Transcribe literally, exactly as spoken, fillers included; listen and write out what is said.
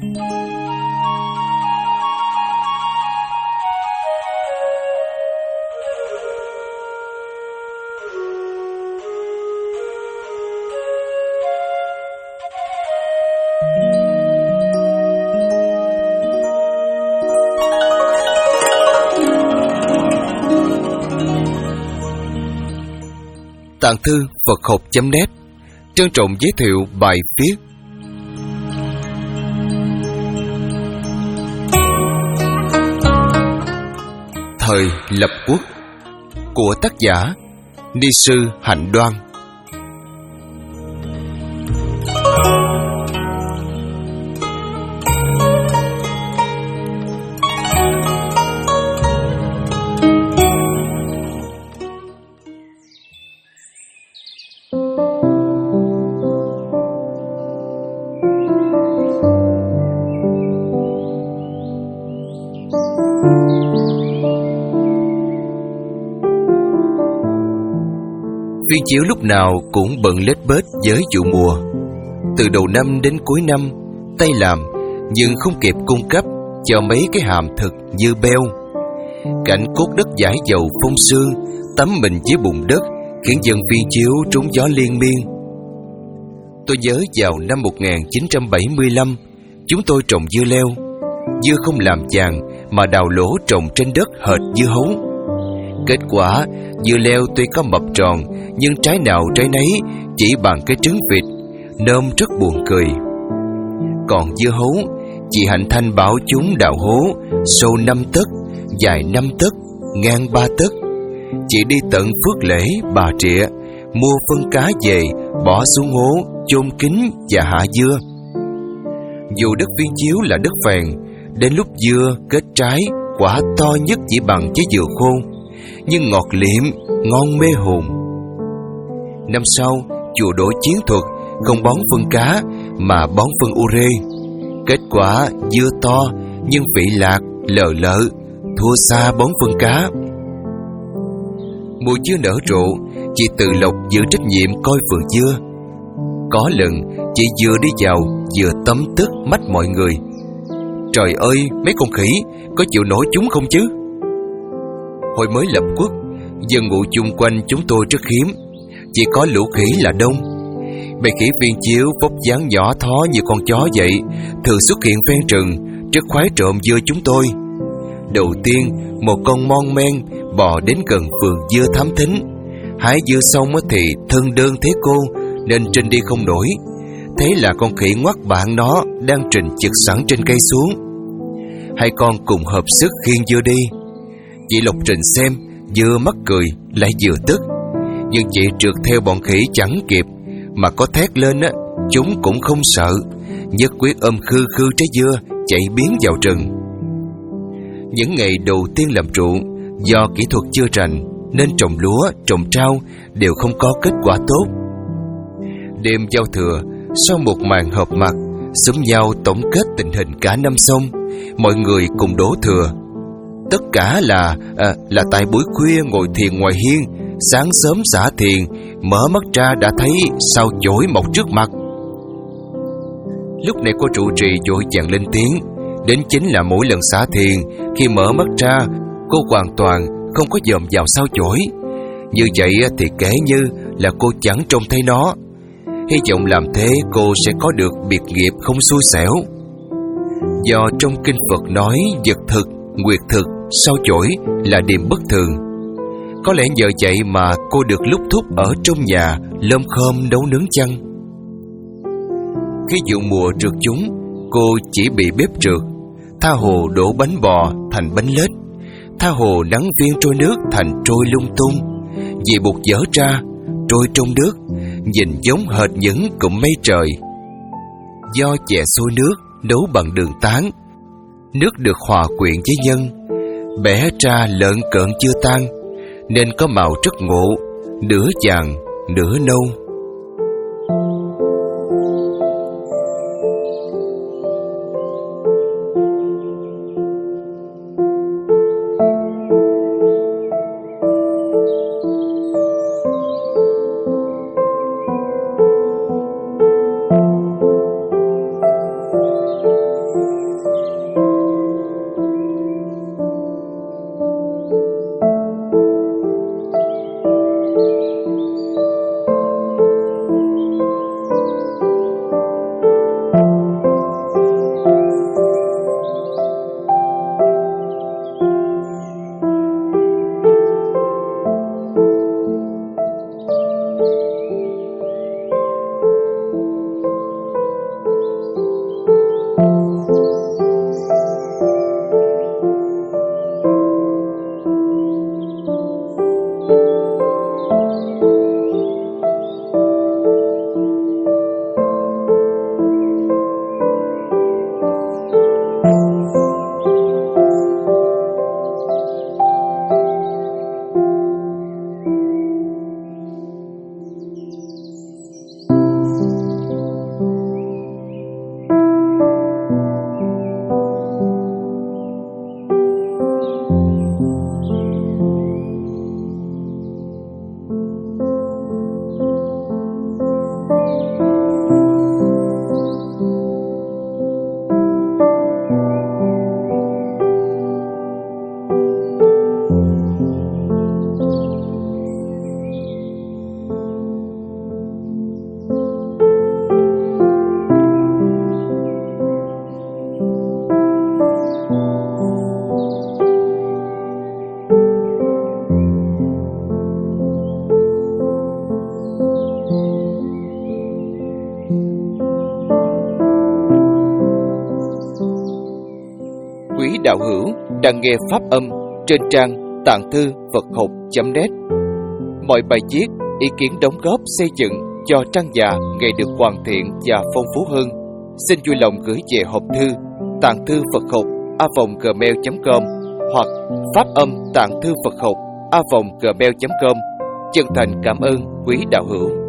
Tạng thư Phật học chấm net trân trọng giới thiệu bài viết Thời lập quốc của tác giả Ni sư Hạnh Đoan. Viên Chiếu lúc nào cũng bận lết bết với vụ mùa. Từ đầu năm đến cuối năm, tay làm nhưng không kịp cung cấp cho mấy cái hàm thực như beo. Cảnh cốt đất dãi dầu phong sương, tắm mình dưới bùn đất khiến dân Viên Chiếu trúng gió liên miên. Tôi nhớ vào năm một nghìn chín trăm bảy mươi lăm, chúng tôi trồng dưa leo. Dưa không làm chàng mà đào lỗ trồng trên đất hệt dưa hấu. Kết quả, dưa leo tuy có mập tròn, nhưng trái nào trái nấy chỉ bằng cái trứng vịt, nôm rất buồn cười. Còn dưa hấu, chị Hạnh Thanh bảo chúng đào hố sâu năm tấc, dài năm tấc, ngang ba tấc. Chị đi tận Phước Lễ, Bà Rịa, mua phân cá về, bỏ xuống hố, chôn kín và hạ dưa. Dù đất Viên Chiếu là đất phèn, đến lúc dưa kết trái, quả to nhất chỉ bằng trái dừa khô, nhưng ngọt liệm, ngon mê hồn. Năm sau, chùa đổi chiến thuật, không bón phân cá mà bón phân ure. Kết quả dưa to nhưng vị lạc, lờ lợ, thua xa bón phân cá. Mùa dưa nở rộ, chị Từ Lộc giữ trách nhiệm coi vườn dưa. Có lần chị vừa đi vào vừa tấm tức mách mọi người: "Trời ơi, mấy con khỉ, có chịu nổi chúng không chứ?" Hồi mới lập quốc, dân ngụ chung quanh chúng tôi rất hiếm, chỉ có lũ khỉ là đông. Bầy khỉ Viên Chiếu vóc dáng nhỏ thó như con chó vậy, thường xuất hiện ven rừng, rất khoái trộm dưa chúng tôi. Đầu tiên, một con mon men bò đến gần vườn dưa thám thính. Hái dưa xong thì thân đơn thế cô, nên trình đi không nổi. Thế là con khỉ ngoắt bạn nó đang trình chực sẵn trên cây xuống. Hai con cùng hợp sức khiêng dưa đi. Chị Lộc trình xem, vừa mắc cười lại vừa tức. Nhưng chị trượt theo bọn khỉ chẳng kịp, mà có thét lên á, chúng cũng không sợ, nhất quyết ôm khư khư trái dưa chạy biến vào rừng. Những ngày đầu tiên làm ruộng, do kỹ thuật chưa rành nên trồng lúa, trồng rau đều không có kết quả tốt. Đêm giao thừa, sau một màn họp mặt, xúm nhau tổng kết tình hình cả năm xong, mọi người cùng đổ thừa. Tất cả là à, là tại buổi khuya ngồi thiền ngoài hiên, sáng sớm xả thiền, mở mắt ra đã thấy sao chổi mọc trước mặt. Lúc này cô trụ trì vội vàng lên tiếng, đến chính là mỗi lần xả thiền, khi mở mắt ra, cô hoàn toàn không có dòm vào sao chổi. Như vậy thì kể như là cô chẳng trông thấy nó. Hy vọng làm thế cô sẽ có được biệt nghiệp không xui xẻo. Do trong kinh Phật nói vật thực, nguyệt thực, sao chổi là điểm bất thường. Có lẽ nhờ vậy mà cô được lúc thúc ở trong nhà lơm khơm nấu nướng chăng. Khi vụ mùa trượt chúng, cô chỉ bị bếp trượt. Tha hồ đổ bánh bò thành bánh lết, tha hồ nắng viên trôi nước thành trôi lung tung. Vì bột dở ra, trôi trong nước, nhìn giống hệt những cụm mây trời. Do chè sôi nước nấu bằng đường tán, nước được hòa quyện với nhân, bẻ ra lợn cợn chưa tan, nên có màu rất ngộ, nửa vàng, nửa nâu. quý đạo hữu đang nghe pháp âm trên trang tạng thư Phật học chấm net. Mọi bài viết, ý kiến đóng góp xây dựng cho trang già ngày được hoàn thiện và phong phú hơn, xin vui lòng gửi về hộp thư tạng thư Phật học a vòng gmail chấm com hoặc pháp âm tạng thư Phật học a vòng gmail chấm com. Chân thành cảm ơn quý đạo hữu.